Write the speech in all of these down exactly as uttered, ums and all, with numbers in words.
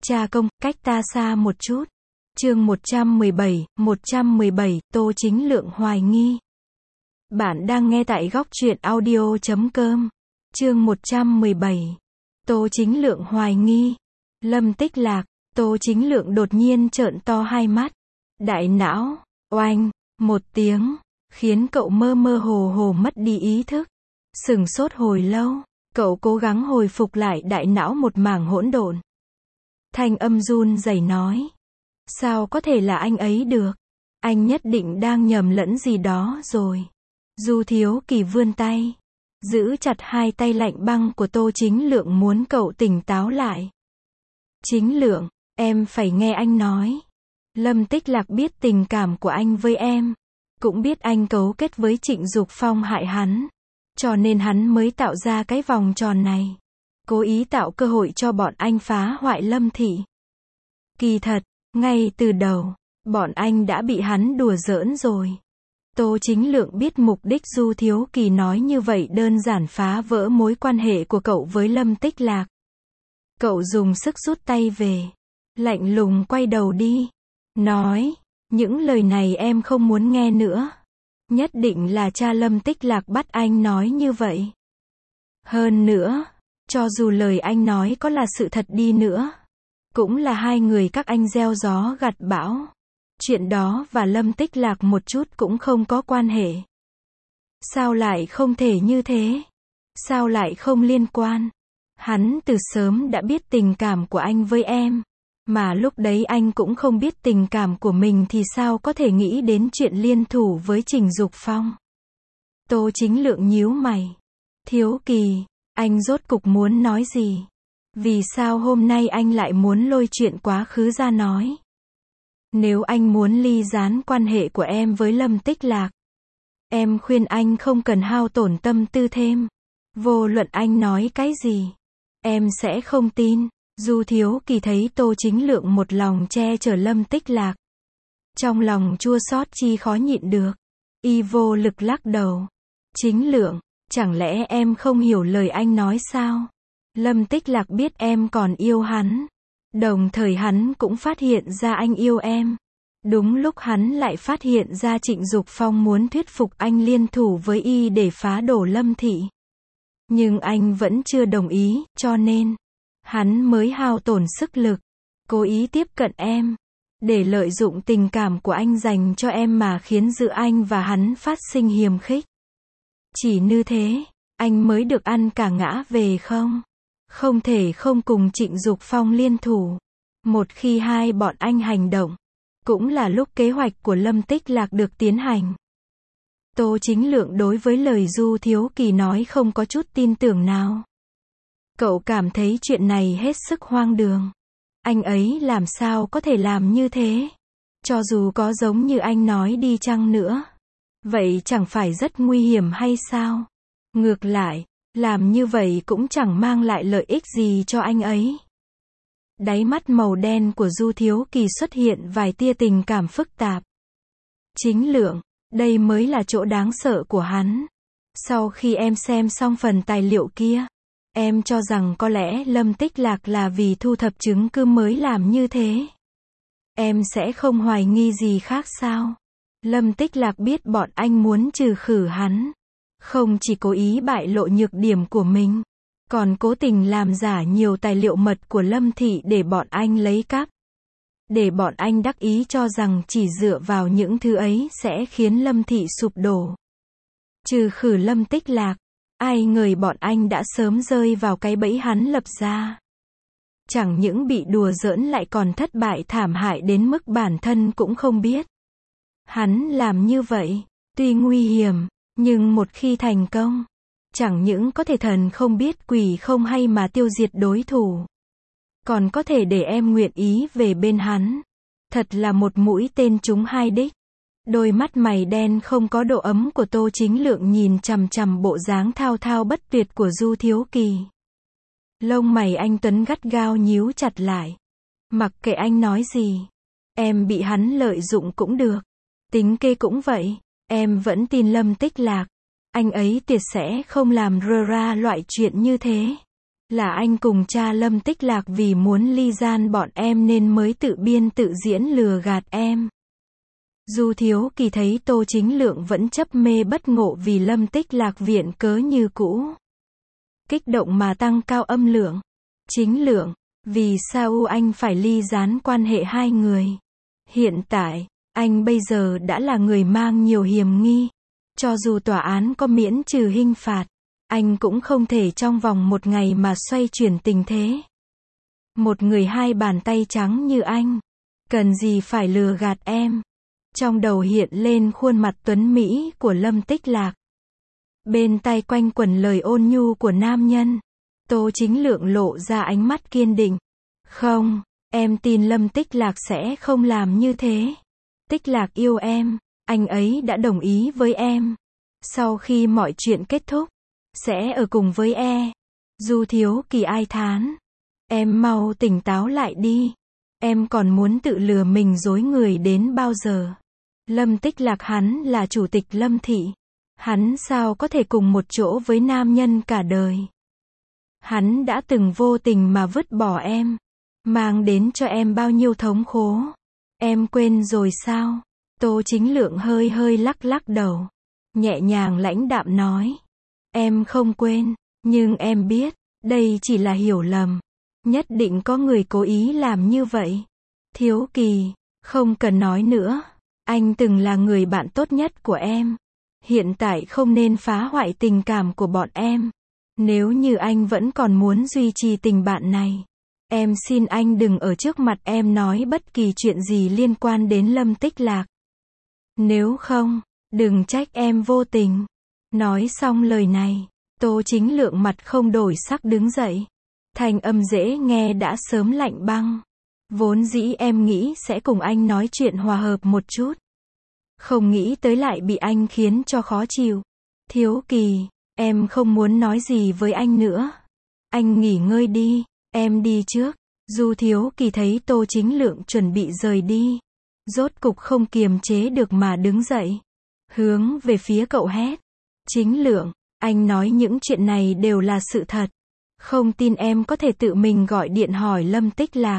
Cha công, cách ta xa một chút. Chương một trăm mười bảy, một trăm mười bảy, Tô Chính Lượng hoài nghi. Bạn đang nghe tại góc truyện audio chấm com. Chương một trăm mười bảy. Tô Chính Lượng hoài nghi. Lâm Tích Lạc, Tô Chính Lượng đột nhiên trợn to hai mắt. Đại não, oanh, một tiếng, khiến cậu mơ mơ hồ hồ mất đi ý thức. Sửng sốt hồi lâu, cậu cố gắng hồi phục lại đại não một mảng hỗn độn. Thanh âm run rẩy nói. Sao có thể là anh ấy được? Anh nhất định đang nhầm lẫn gì đó rồi. Du Thiếu Kỳ vươn tay, giữ chặt hai tay lạnh băng của Tô Chính Lượng muốn cậu tỉnh táo lại. Chính Lượng, em phải nghe anh nói. Lâm Tích Lạc biết tình cảm của anh với em, cũng biết anh cấu kết với Trịnh Dục Phong hại hắn, cho nên hắn mới tạo ra cái vòng tròn này, cố ý tạo cơ hội cho bọn anh phá hoại Lâm thị. Kỳ thật, ngay từ đầu, bọn anh đã bị hắn đùa giỡn rồi. Tô Chính Lượng biết mục đích Du Thiếu Kỳ nói như vậy đơn giản phá vỡ mối quan hệ của cậu với Lâm Tích Lạc. Cậu dùng sức rút tay về, lạnh lùng quay đầu đi, nói, những lời này em không muốn nghe nữa. Nhất định là cha Lâm Tích Lạc bắt anh nói như vậy. Hơn nữa, cho dù lời anh nói có là sự thật đi nữa, cũng là hai người các anh gieo gió gặt bão. Chuyện đó và Lâm Tích Lạc một chút cũng không có quan hệ. Sao lại không thể như thế? Sao lại không liên quan? Hắn từ sớm đã biết tình cảm của anh với em. Mà lúc đấy anh cũng không biết tình cảm của mình thì sao có thể nghĩ đến chuyện liên thủ với Trịnh Dục Phong. Tô Chính Lượng nhíu mày. Thiếu Kỳ, anh rốt cục muốn nói gì? Vì sao hôm nay anh lại muốn lôi chuyện quá khứ ra nói? Nếu anh muốn ly gián quan hệ của em với Lâm Tích Lạc, em khuyên anh không cần hao tổn tâm tư thêm. Vô luận anh nói cái gì, em sẽ không tin. Du Thiếu Kỳ thấy Tô Chính Lượng một lòng che chở Lâm Tích Lạc, trong lòng chua xót chi khó nhịn được. Y vô lực lắc đầu. Chính Lượng, chẳng lẽ em không hiểu lời anh nói sao? Lâm Tích Lạc biết em còn yêu hắn, đồng thời hắn cũng phát hiện ra anh yêu em. Đúng lúc hắn lại phát hiện ra Trịnh Dục Phong muốn thuyết phục anh liên thủ với y để phá đổ Lâm thị. Nhưng anh vẫn chưa đồng ý, cho nên hắn mới hao tổn sức lực, cố ý tiếp cận em, để lợi dụng tình cảm của anh dành cho em mà khiến giữa anh và hắn phát sinh hiềm khích. Chỉ như thế, anh mới được ăn cả ngã về không? Không thể không cùng Trịnh Dục Phong liên thủ. Một khi hai bọn anh hành động, cũng là lúc kế hoạch của Lâm Tích Lạc được tiến hành. Tô Chính Lượng đối với lời Du Thiếu Kỳ nói không có chút tin tưởng nào. Cậu cảm thấy chuyện này hết sức hoang đường. Anh ấy làm sao có thể làm như thế? Cho dù có giống như anh nói đi chăng nữa, vậy chẳng phải rất nguy hiểm hay sao? Ngược lại, làm như vậy cũng chẳng mang lại lợi ích gì cho anh ấy. Đáy mắt màu đen của Du Thiếu Kỳ xuất hiện vài tia tình cảm phức tạp. Chính Lượng, đây mới là chỗ đáng sợ của hắn. Sau khi em xem xong phần tài liệu kia, em cho rằng có lẽ Lâm Tích Lạc là vì thu thập chứng cứ mới làm như thế. Em sẽ không hoài nghi gì khác sao? Lâm Tích Lạc biết bọn anh muốn trừ khử hắn, không chỉ cố ý bại lộ nhược điểm của mình, còn cố tình làm giả nhiều tài liệu mật của Lâm thị để bọn anh lấy cắp. Để bọn anh đắc ý cho rằng chỉ dựa vào những thứ ấy sẽ khiến Lâm thị sụp đổ. Trừ khử Lâm Tích Lạc, ai ngờ bọn anh đã sớm rơi vào cái bẫy hắn lập ra. Chẳng những bị đùa giỡn lại còn thất bại thảm hại đến mức bản thân cũng không biết. Hắn làm như vậy, tuy nguy hiểm, nhưng một khi thành công, chẳng những có thể thần không biết quỷ không hay mà tiêu diệt đối thủ, còn có thể để em nguyện ý về bên hắn. Thật là một mũi tên trúng hai đích. Đôi mắt mày đen không có độ ấm của Tô Chính Lượng nhìn chằm chằm bộ dáng thao thao bất tuyệt của Du Thiếu Kỳ. Lông mày anh tuấn gắt gao nhíu chặt lại. Mặc kệ anh nói gì, em bị hắn lợi dụng cũng được, tính kê cũng vậy, em vẫn tin Lâm Tích Lạc. Anh ấy tuyệt sẽ không làm rơ ra loại chuyện như thế. Là anh cùng cha Lâm Tích Lạc vì muốn ly gian bọn em nên mới tự biên tự diễn lừa gạt em. Du Thiếu Kỳ thấy Tô Chính Lượng vẫn chấp mê bất ngộ vì Lâm Tích Lạc viện cớ như cũ. Kích động mà tăng cao âm lượng. Chính Lượng, vì sao anh phải ly gián quan hệ hai người? Hiện tại, anh bây giờ đã là người mang nhiều hiểm nghi. Cho dù tòa án có miễn trừ hình phạt, anh cũng không thể trong vòng một ngày mà xoay chuyển tình thế. Một người hai bàn tay trắng như anh, cần gì phải lừa gạt em? Trong đầu hiện lên khuôn mặt tuấn mỹ của Lâm Tích Lạc. Bên tai quanh quẩn lời ôn nhu của nam nhân. Tô Chính Lượng lộ ra ánh mắt kiên định. Không, em tin Lâm Tích Lạc sẽ không làm như thế. Tích Lạc yêu em, anh ấy đã đồng ý với em. Sau khi mọi chuyện kết thúc, sẽ ở cùng với e. Du Thiếu Kỳ ai thán. Em mau tỉnh táo lại đi. Em còn muốn tự lừa mình dối người đến bao giờ? Lâm Tích Lạc hắn là chủ tịch Lâm Thị. Hắn sao có thể cùng một chỗ với nam nhân cả đời? Hắn đã từng vô tình mà vứt bỏ em. Mang đến cho em bao nhiêu thống khổ. Em quên rồi sao? Tô Chính Lượng hơi hơi lắc lắc đầu. Nhẹ nhàng lãnh đạm nói. Em không quên, nhưng em biết, đây chỉ là hiểu lầm. Nhất định có người cố ý làm như vậy. Thiếu Kỳ, không cần nói nữa. Anh từng là người bạn tốt nhất của em. Hiện tại không nên phá hoại tình cảm của bọn em. Nếu như anh vẫn còn muốn duy trì tình bạn này, em xin anh đừng ở trước mặt em nói bất kỳ chuyện gì liên quan đến Lâm Tích Lạc. Nếu không, đừng trách em vô tình. Nói xong lời này, Tô Chính Lượng mặt không đổi sắc đứng dậy. Thanh âm dễ nghe đã sớm lạnh băng. Vốn dĩ em nghĩ sẽ cùng anh nói chuyện hòa hợp một chút. Không nghĩ tới lại bị anh khiến cho khó chịu. Thiếu Kỳ, em không muốn nói gì với anh nữa. Anh nghỉ ngơi đi, em đi trước. Du Thiếu Kỳ thấy Tô Chính Lượng chuẩn bị rời đi. Rốt cục không kiềm chế được mà đứng dậy. Hướng về phía cậu hét. Chính Lượng, anh nói những chuyện này đều là sự thật. Không tin em có thể tự mình gọi điện hỏi Lâm Tích Lạc.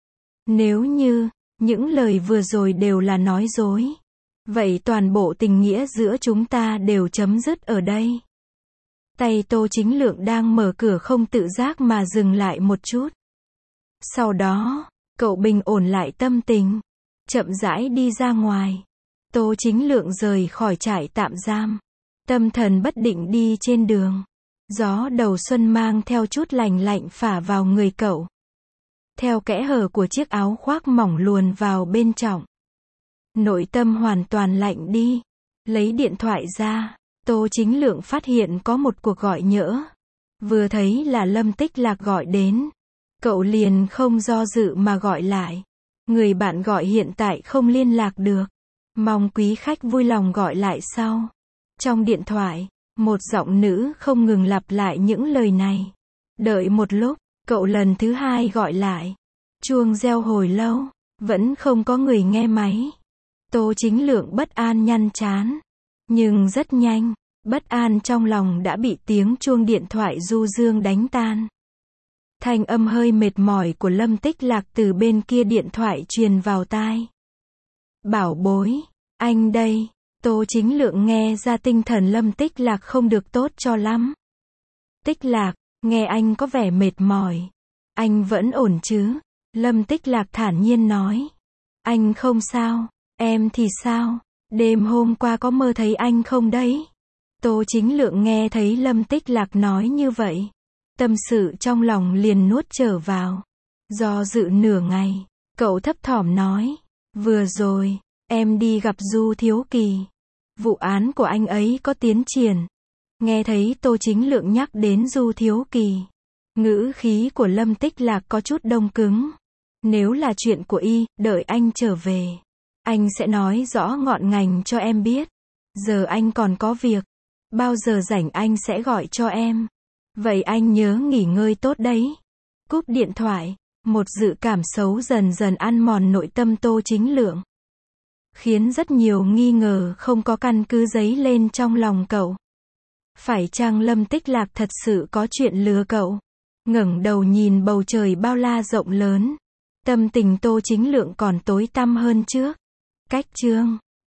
Nếu như, những lời vừa rồi đều là nói dối, vậy toàn bộ tình nghĩa giữa chúng ta đều chấm dứt ở đây. Tay Tô Chính Lượng đang mở cửa không tự giác mà dừng lại một chút. Sau đó, cậu bình ổn lại tâm tình, chậm rãi đi ra ngoài. Tô Chính Lượng rời khỏi trại tạm giam. Tâm thần bất định đi trên đường. Gió đầu xuân mang theo chút lành lạnh phả vào người cậu. Theo kẽ hở của chiếc áo khoác mỏng luồn vào bên trong. Nội tâm hoàn toàn lạnh đi. Lấy điện thoại ra, Tô Chính Lượng phát hiện có một cuộc gọi nhỡ. Vừa thấy là Lâm Tích Lạc gọi đến. Cậu liền không do dự mà gọi lại. Người bạn gọi hiện tại không liên lạc được. Mong quý khách vui lòng gọi lại sau. Trong điện thoại, một giọng nữ không ngừng lặp lại những lời này. Đợi một lúc, cậu lần thứ hai gọi lại. Chuông reo hồi lâu, vẫn không có người nghe máy. Tô Chính Lượng bất an nhăn trán. Nhưng rất nhanh, bất an trong lòng đã bị tiếng chuông điện thoại du dương đánh tan. Thanh âm hơi mệt mỏi của Lâm Tích Lạc từ bên kia điện thoại truyền vào tai. Bảo bối, anh đây. Tô Chính Lượng nghe ra tinh thần Lâm Tích Lạc không được tốt cho lắm. Tích Lạc, nghe anh có vẻ mệt mỏi. Anh vẫn ổn chứ? Lâm Tích Lạc thản nhiên nói. Anh không sao, em thì sao? Đêm hôm qua có mơ thấy anh không đấy? Tô Chính Lượng nghe thấy Lâm Tích Lạc nói như vậy. Tâm sự trong lòng liền nuốt trở vào. Do dự nửa ngày, cậu thấp thỏm nói. Vừa rồi, em đi gặp Du Thiếu Kỳ. Vụ án của anh ấy có tiến triển. Nghe thấy Tô Chính Lượng nhắc đến Du Thiếu Kỳ. Ngữ khí của Lâm Tích Lạc có chút đông cứng. Nếu là chuyện của y, đợi anh trở về. Anh sẽ nói rõ ngọn ngành cho em biết. Giờ anh còn có việc. Bao giờ rảnh anh sẽ gọi cho em. Vậy anh nhớ nghỉ ngơi tốt đấy. Cúp điện thoại. Một dự cảm xấu dần dần ăn mòn nội tâm Tô Chính Lượng. Khiến rất nhiều nghi ngờ không có căn cứ dấy lên trong lòng cậu. Phải chăng Lâm Tích Lạc thật sự có chuyện lừa cậu? ngẩng đầu nhìn bầu trời bao la rộng lớn. Tâm tình Tô Chính Lượng còn tối tăm hơn trước. Cách chương